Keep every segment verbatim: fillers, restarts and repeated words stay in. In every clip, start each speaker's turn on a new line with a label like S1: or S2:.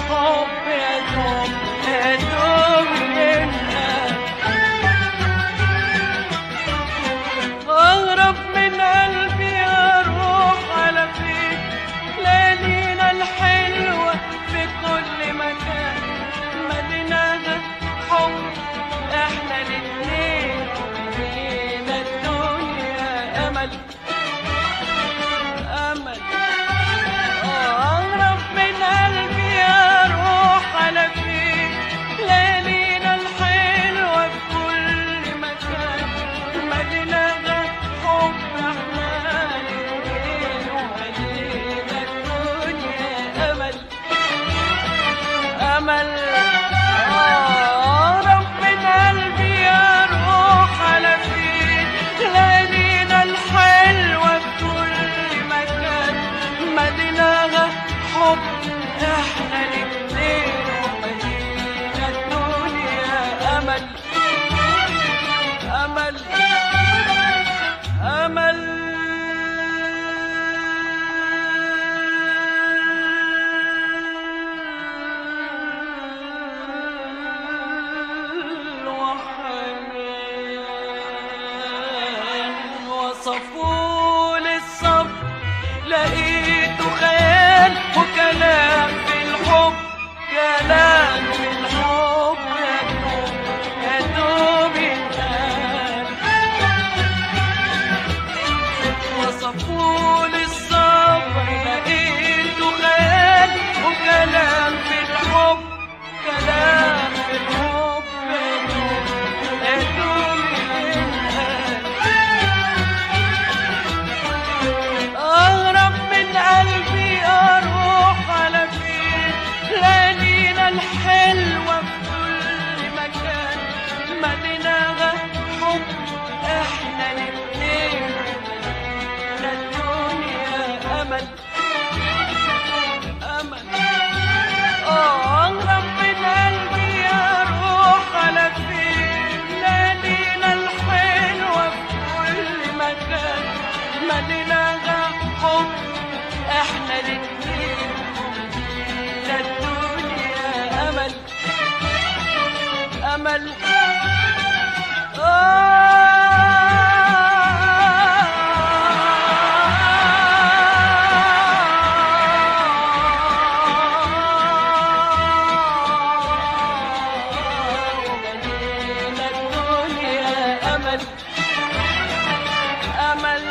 S1: الحب يا دوب يا دوب ينقال. أغرب من قلبي أروح على فيك ليالينا الحلوة في كل مكان، مدينة حب احنا الاتنين ومدينة الدنيا أمل أمل. أغرب من قلبي أروح على فيك ليالينا الحلوة في كل مكان، مدينة حب احنا الاتنين ومدينة الدنيا أمل أمل. أغرب من قلبي أروح على فيك ليالينا الحلوة في كل مكان، مدينة حب احنا الاتنين ومدينة الدنيا أمل أمل أمل. وصفولي الصبر لقيته خيال وكلام في الحب، كلام في الحب يا دوب يا دوب ينقال. وصفولي الصبر لقيته خيال وكلام في الحب، كلام في الحب يا دوب يا دوب ينقال. أغرب من قلبي أروح على فيك ليالينا الحلوة في كل مكان، مدينة حب احنا الاتنين مدينة الدنيا أمل أمل. أغرب من قلبي أروح على فيك ليالينا الحلوة في كل مكان، مدينة حب احنا الاتنين مدينة الدنيا أمل أمل. ومدينة الدنيا أمل أمل.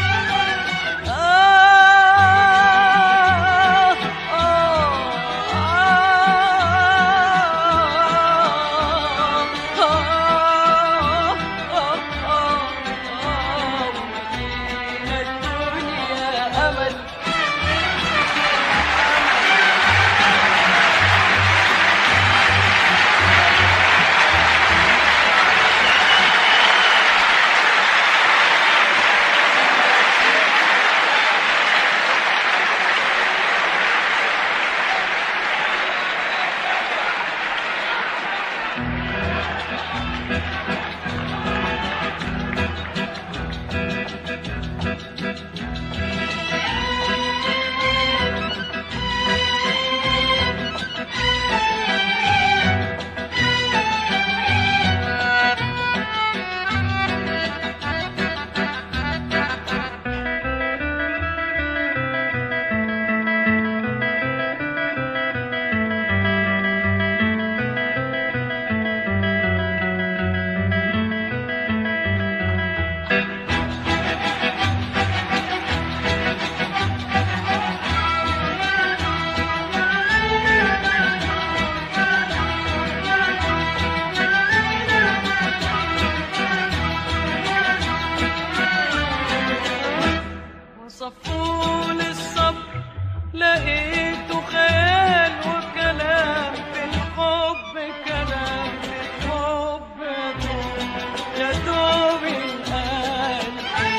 S1: وصفولي الصبر لقيته خيال وكلام في الحب، كلام في الحب يا دوب ينقال.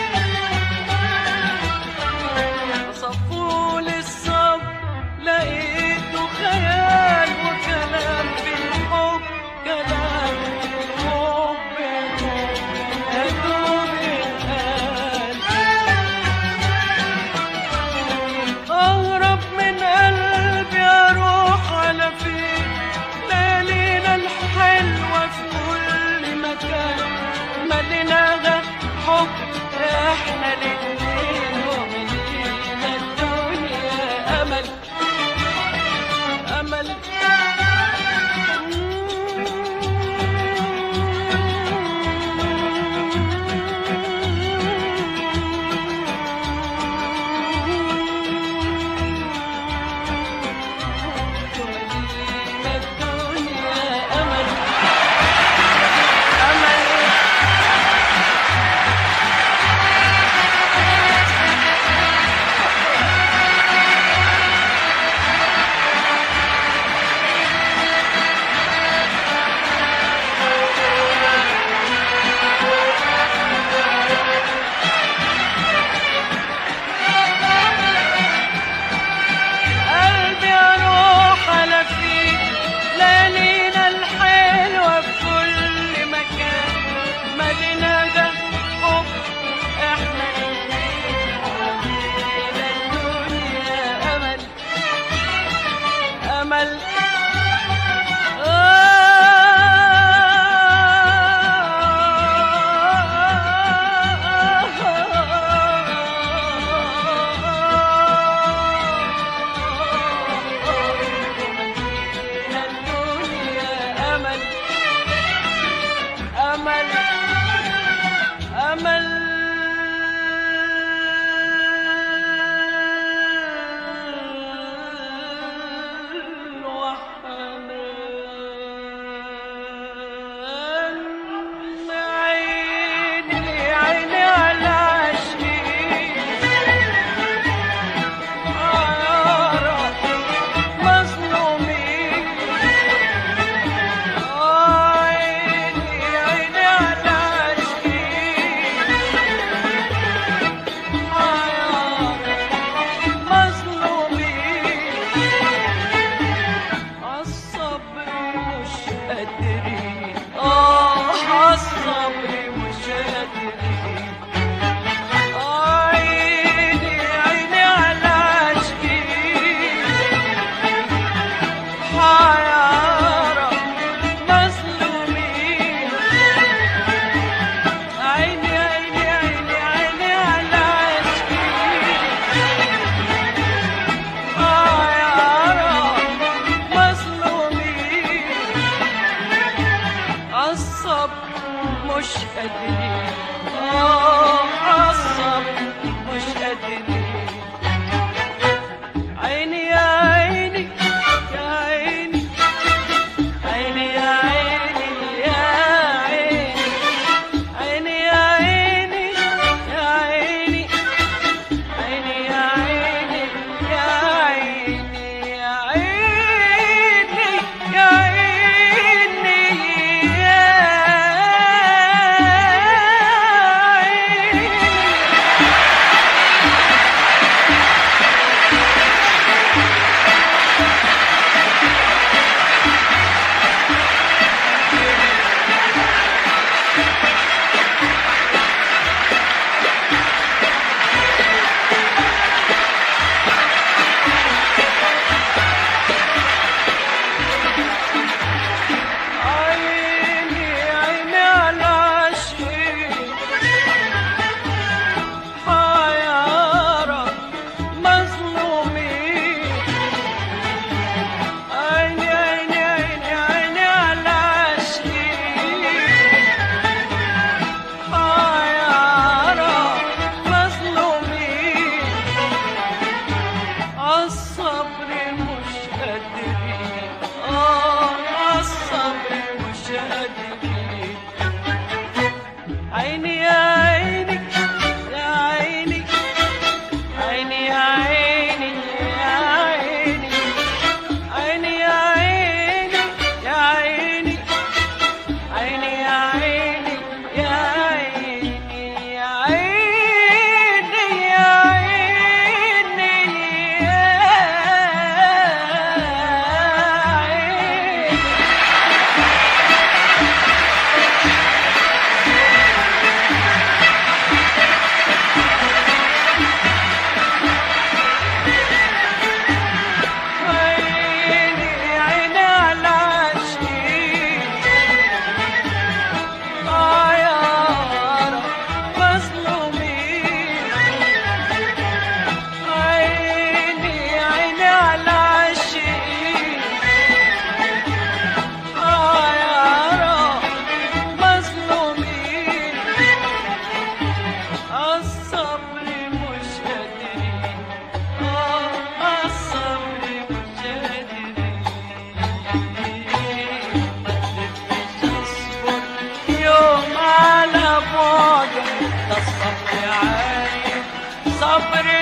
S1: وصفولي الصبر لقيته خيال وكلام في الحب، كلام في الحب يا دوب ينقال. أغرب من الصبر